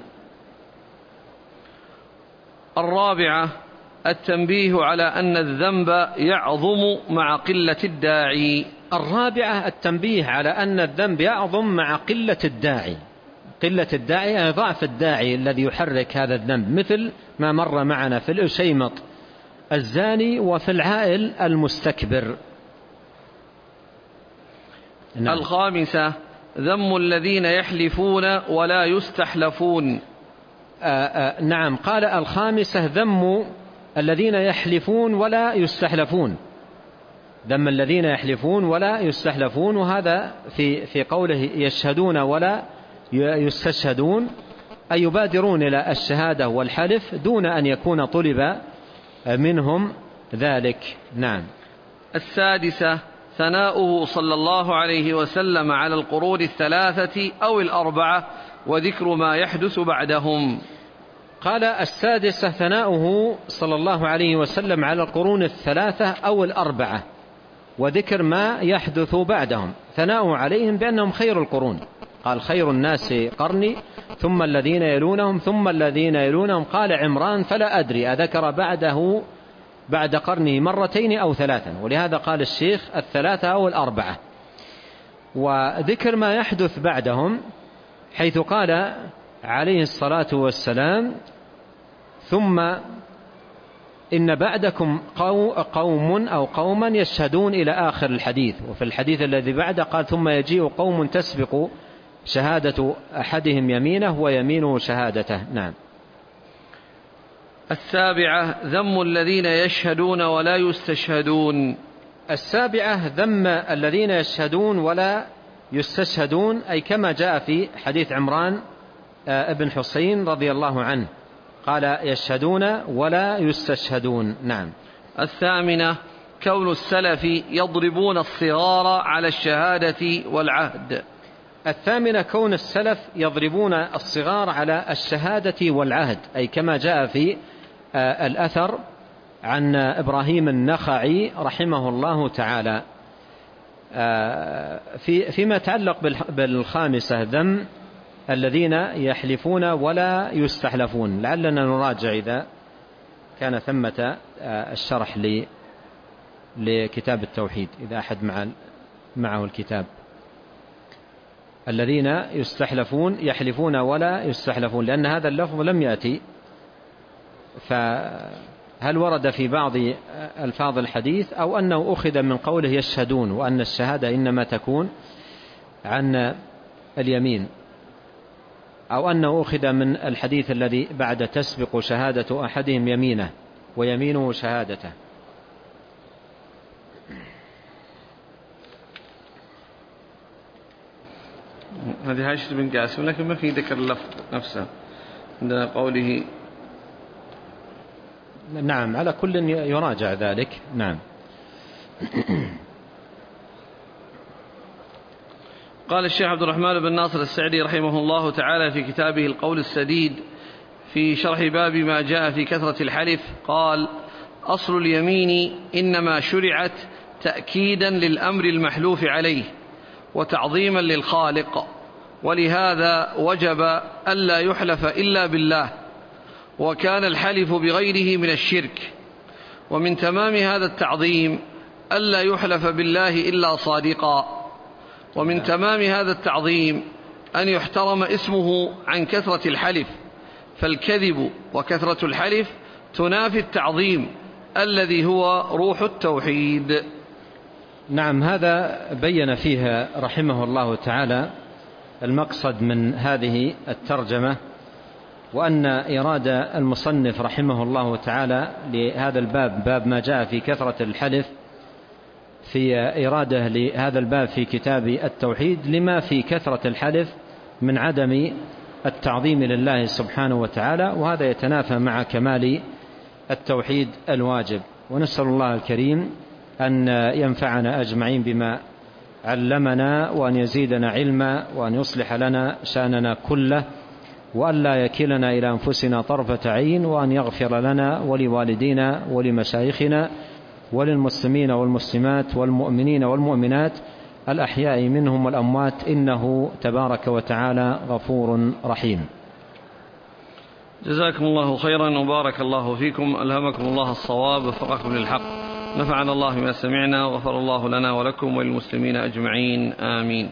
الرابعة التنبيه على أن الذنب يعظم مع قلة الداعي. الرابعة التنبيه على أن الذنب يعظم مع قلة الداعي. قلة الداعي ضعف الداعي الذي يحرك هذا الذنب، مثل ما مر معنا في الأشيمط الزاني وفي العائل المستكبر. نعم. الخامسة ذم الذين يحلفون ولا يستحلفون. آآ آآ نعم. قال الخامسة ذم الذين يحلفون ولا يستحلفون، ذم الذين يحلفون ولا يستحلفون، وهذا في في قوله يشهدون ولا يستشهدون، أي يبادرون إلى الشهادة والحلف دون أن يكون طلب منهم ذلك. نعم. السادسة ثناؤه صلى الله عليه وسلم على القرون الثلاثة أو الأربعة وذكر ما يحدث بعدهم. قال السادسة ثناؤه صلى الله عليه وسلم على القرون الثلاثة أو الأربعة وذكر ما يحدث بعدهم. ثناؤه عليهم بأنهم خير القرون، قال خير الناس قرني ثم الذين يلونهم ثم الذين يلونهم. قال عمران فلا أدري أذكر بعده بعد قرنه مرتين أو ثلاثا، ولهذا قال الشيخ الثلاثة أو الأربعة. وذكر ما يحدث بعدهم حيث قال عليه الصلاة والسلام ثم إن بعدكم قوم أو قوما يشهدون إلى آخر الحديث. وفي الحديث الذي بعده قال ثم يجيء قوم تسبق شهادة أحدهم يمينه ويمينه شهادته. نعم. السابعة ذم الذين يشهدون ولا يستشهدون. السابعة ذم الذين يشهدون ولا يستشهدون، أي كما جاء في حديث عمران ابن حسين رضي الله عنه قال يشهدون ولا يستشهدون. نعم. الثامنة كون السلف يضربون الصغار على الشهادة والعهد. الثامنة كون السلف يضربون الصغار على الشهادة والعهد، أي كما جاء في الأثر عن إبراهيم النخعي رحمه الله تعالى. في فيما يتعلق بالخامسة ذم الذين يحلفون ولا يستحلفون، لعلنا نراجع إذا كان ثمة الشرح لكتاب التوحيد إذا أحد مع معه الكتاب. الذين يستحلفون يحلفون ولا يستحلفون، لأن هذا اللفظ لم يأتي، فهل ورد في بعض ألفاظ الحديث أو أنه أخذ من قوله يشهدون وأن الشهادة إنما تكون عن اليمين، أو أنه أخذ من الحديث الذي بعد تسبق شهادة أحدهم يمينه ويمينه شهادته. هذه عائشة بن قاسم، لكن ما في ذكر اللفظ نفسه عند قوله. نعم، على كل يراجع ذلك. نعم. قال الشيخ عبد الرحمن بن ناصر السعدي رحمه الله تعالى في كتابه القول السديد في شرح باب ما جاء في كثرة الحلف، قال: أصل اليمين إنما شرعت تأكيدا للأمر المحلوف عليه وتعظيما للخالق، ولهذا وجب ألا يحلف إلا بالله، وكان الحلف بغيره من الشرك. ومن تمام هذا التعظيم ألا يحلف بالله إلا صادقا، ومن تمام هذا التعظيم أن يحترم اسمه عن كثرة الحلف، فالكذب وكثرة الحلف تنافي التعظيم الذي هو روح التوحيد. نعم، هذا بين فيها رحمه الله تعالى المقصد من هذه الترجمة، وأن إرادة المصنف رحمه الله تعالى لهذا الباب، باب ما جاء في كثرة الحلف، في إرادة لهذا الباب في كتاب التوحيد لما في كثرة الحلف من عدم التعظيم لله سبحانه وتعالى، وهذا يتنافى مع كمال التوحيد الواجب. ونسأل الله الكريم أن ينفعنا أجمعين بما علمنا، وأن يزيدنا علما، وأن يصلح لنا شأننا كله، وأن لا يكلنا إلى أنفسنا طرفة عين، وأن يغفر لنا ولوالدينا ولمشايخنا وللمسلمين والمسلمات والمؤمنين والمؤمنات الأحياء منهم والأموات، إنه تبارك وتعالى غفور رحيم. جزاكم الله خيرا وبارك الله فيكم، ألهمكم الله الصواب ووفقكم للحق، نفعنا الله بما سمعنا وغفر الله لنا ولكم وللمسلمين أجمعين، آمين.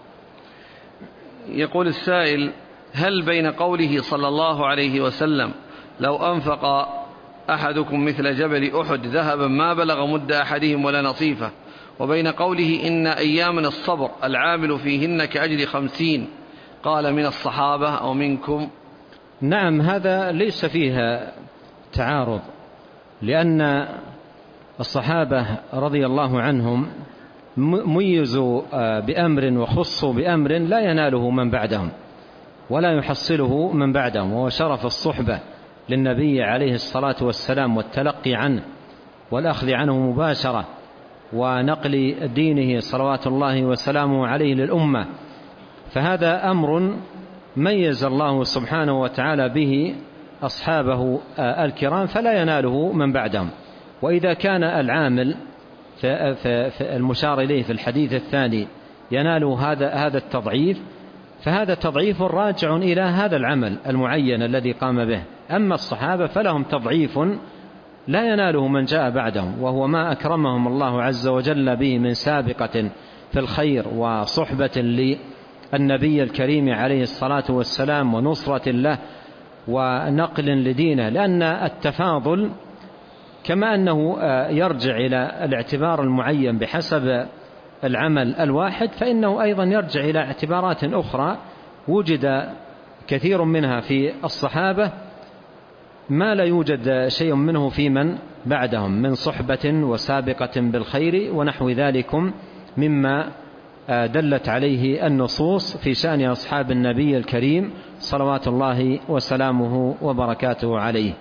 يقول السائل: هل بين قوله صلى الله عليه وسلم لو أنفق أحدكم مثل جبل أحد ذهبا ما بلغ مد أحدهم ولا نصيفه، وبين قوله إن أيامنا الصبر العامل فيهن كأجر خمسين، قال من الصحابة أو منكم؟ نعم، هذا ليس فيها تعارض، لأن الصحابة رضي الله عنهم ميزوا بأمر وخصوا بأمر لا يناله من بعدهم ولا يحصله من بعدهم، وهو شرف الصحبة للنبي عليه الصلاة والسلام والتلقي عنه والأخذ عنه مباشرة، ونقل دينه صلوات الله وسلامه عليه للأمة. فهذا أمر ميز الله سبحانه وتعالى به أصحابه الكرام فلا يناله من بعدهم. وإذا كان العامل في المشار إليه في الحديث الثاني ينال هذا هذا التضعيف، فهذا تضعيف راجع إلى هذا العمل المعين الذي قام به. أما الصحابة فلهم تضعيف لا يناله من جاء بعدهم، وهو ما أكرمهم الله عز وجل به من سابقة في الخير وصحبة للنبي الكريم عليه الصلاة والسلام ونصرة له ونقل لدينه. لأن التفاضل كما أنه يرجع إلى الاعتبار المعين بحسب العمل الواحد، فإنه أيضا يرجع إلى اعتبارات أخرى وجد كثير منها في الصحابة ما لا يوجد شيء منه في من بعدهم من صحبة وسابقة بالخير ونحو ذلكم مما دلت عليه النصوص في شأن أصحاب النبي الكريم صلوات الله وسلامه وبركاته عليه.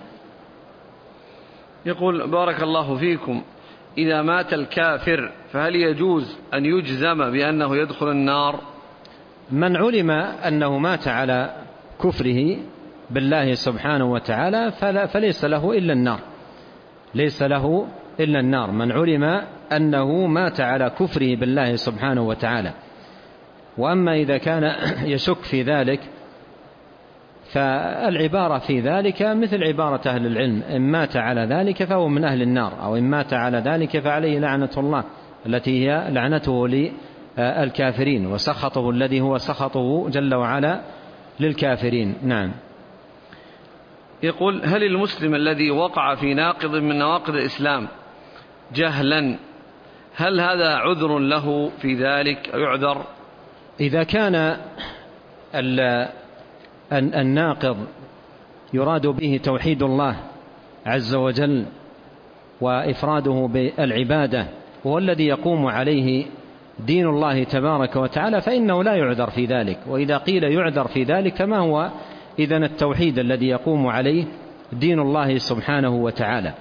يقول: بارك الله فيكم، إذا مات الكافر فهل يجوز أن يجزم بأنه يدخل النار؟ من علم أنه مات على كفره بالله سبحانه وتعالى فليس له إلا النار، ليس له إلا النار من علم أنه مات على كفره بالله سبحانه وتعالى. وأما إذا كان يشك في ذلك فالعبارة في ذلك مثل عبارة أهل العلم: إن مات على ذلك فهو من أهل النار، أو إن مات على ذلك فعليه لعنة الله التي هي لعنته للكافرين وسخطه الذي هو سخطه جل وعلا للكافرين. نعم. يقول: هل المسلم الذي وقع في ناقض من نواقض الإسلام جهلا هل هذا عذر له في ذلك أو يعذر؟ إذا كان الناقض يراد به توحيد الله عز وجل وإفراده بالعبادة، هو الذي يقوم عليه دين الله تبارك وتعالى فإنه لا يعذر في ذلك. وإذا قيل يعذر في ذلك فما هو إذن التوحيد الذي يقوم عليه دين الله سبحانه وتعالى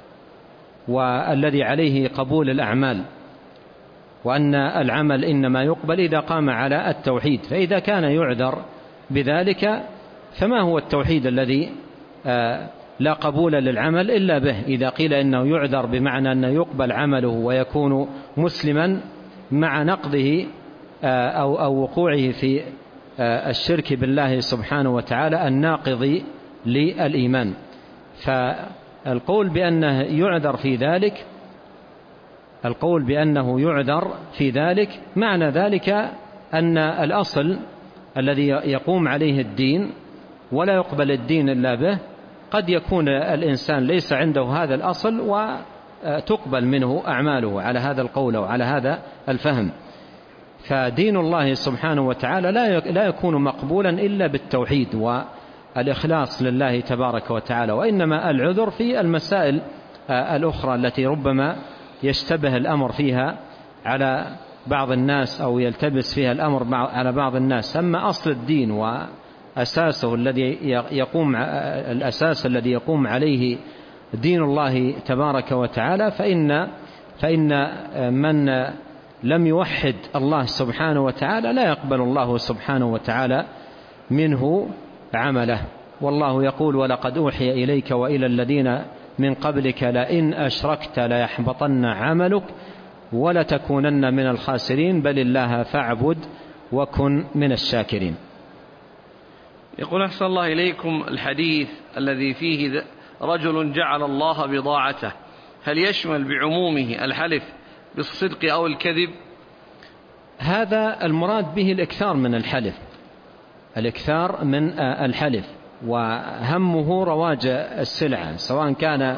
والذي عليه قبول الأعمال، وأن العمل إنما يقبل إذا قام على التوحيد. فإذا كان يعذر بذلك فما هو التوحيد الذي لا قبول للعمل إلا به؟ إذا قيل إنه يعذر بمعنى أن يقبل عمله ويكون مسلما مع نقضه أو, أو وقوعه في الشرك بالله سبحانه وتعالى الناقض للإيمان. فالقول بأنه يعذر في ذلك القول بأنه يعذر في ذلك معنى ذلك أن الأصل الذي يقوم عليه الدين ولا يقبل الدين إلا به، قد يكون الإنسان ليس عنده هذا الأصل وتقبل منه أعماله على هذا القول أو على هذا الفهم. فدين الله سبحانه وتعالى لا يكون مقبولا إلا بالتوحيد والإخلاص لله تبارك وتعالى، وإنما العذر في المسائل الأخرى التي ربما يشتبه الأمر فيها على بعض الناس أو يلتبس فيها الأمر على بعض الناس. أما أصل الدين وأساسه الذي يقوم الأساس الذي يقوم عليه دين الله تبارك وتعالى فإن فإن من لم يوحد الله سبحانه وتعالى لا يقبل الله سبحانه وتعالى منه عمله. والله يقول: ولقد أوحي إليك وإلى الذين من قبلك لئن أشركت ليحبطن عملك ولتكونن من الخاسرين بل الله فاعبد وكن من الشاكرين. يقول: أحسن الله إليكم، الحديث الذي فيه رجل جعل الله بضاعته هل يشمل بعمومه الحلف بالصدق أو الكذب؟ هذا المراد به الإكثار من الحلف الإكثار من الحلف وهمه رواج السلعة، سواء كان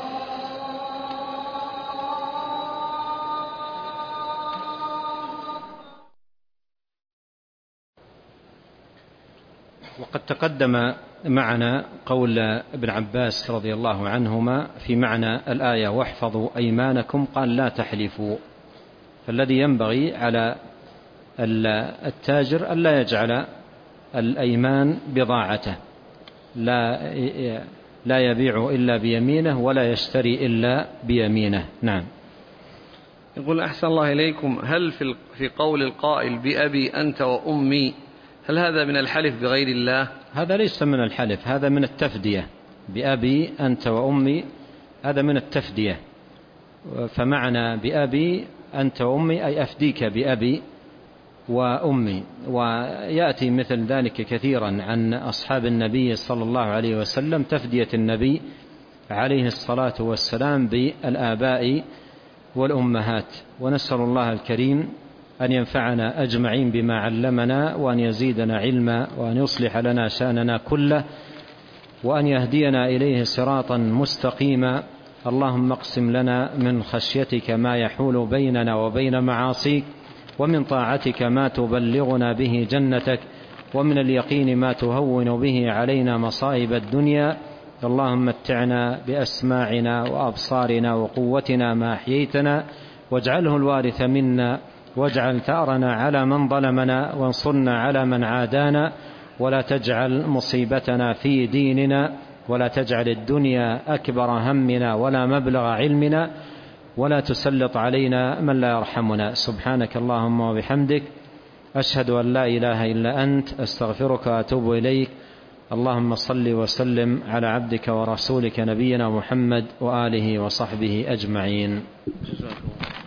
وقد تقدم معنا قول ابن عباس رضي الله عنهما في معنى الآية: واحفظوا أيمانكم، قال: لا تحلفوا. فالذي ينبغي على التاجر ألا يجعل الأيمان بضاعته، لا لا يبيع إلا بيمينه ولا يشتري إلا بيمينه. نعم. يقول: أحسن الله إليكم، هل في قول القائل بأبي أنت وأمي هل هذا من الحلف بغير الله؟ هذا ليس من الحلف، هذا من التفدية. بأبي أنت وأمي هذا من التفدية. فمعنى بأبي أنت وأمي أي أفديك بأبي وأمي. ويأتي مثل ذلك كثيرا عن أصحاب النبي صلى الله عليه وسلم، تفدية النبي عليه الصلاة والسلام بالآباء والأمهات. ونسأل الله الكريم أن ينفعنا أجمعين بما علمنا، وأن يزيدنا علما، وأن يصلح لنا شأننا كله، وأن يهدينا إليه صراطا مستقيما. اللهم اقسم لنا من خشيتك ما يحول بيننا وبين معاصيك، ومن طاعتك ما تبلغنا به جنتك، ومن اليقين ما تهون به علينا مصائب الدنيا. اللهم متعنا بأسماعنا وأبصارنا وقوتنا ما أحييتنا، واجعله الوارث منا، واجعل ثأرنا على من ظلمنا، وانصرنا على من عادانا، ولا تجعل مصيبتنا في ديننا، ولا تجعل الدنيا أكبر همنا ولا مبلغ علمنا، ولا تسلط علينا من لا يرحمنا. سبحانك اللهم وبحمدك، أشهد أن لا إله إلا أنت، أستغفرك وأتوب إليك. اللهم صل وسلم على عبدك ورسولك نبينا محمد وآله وصحبه أجمعين.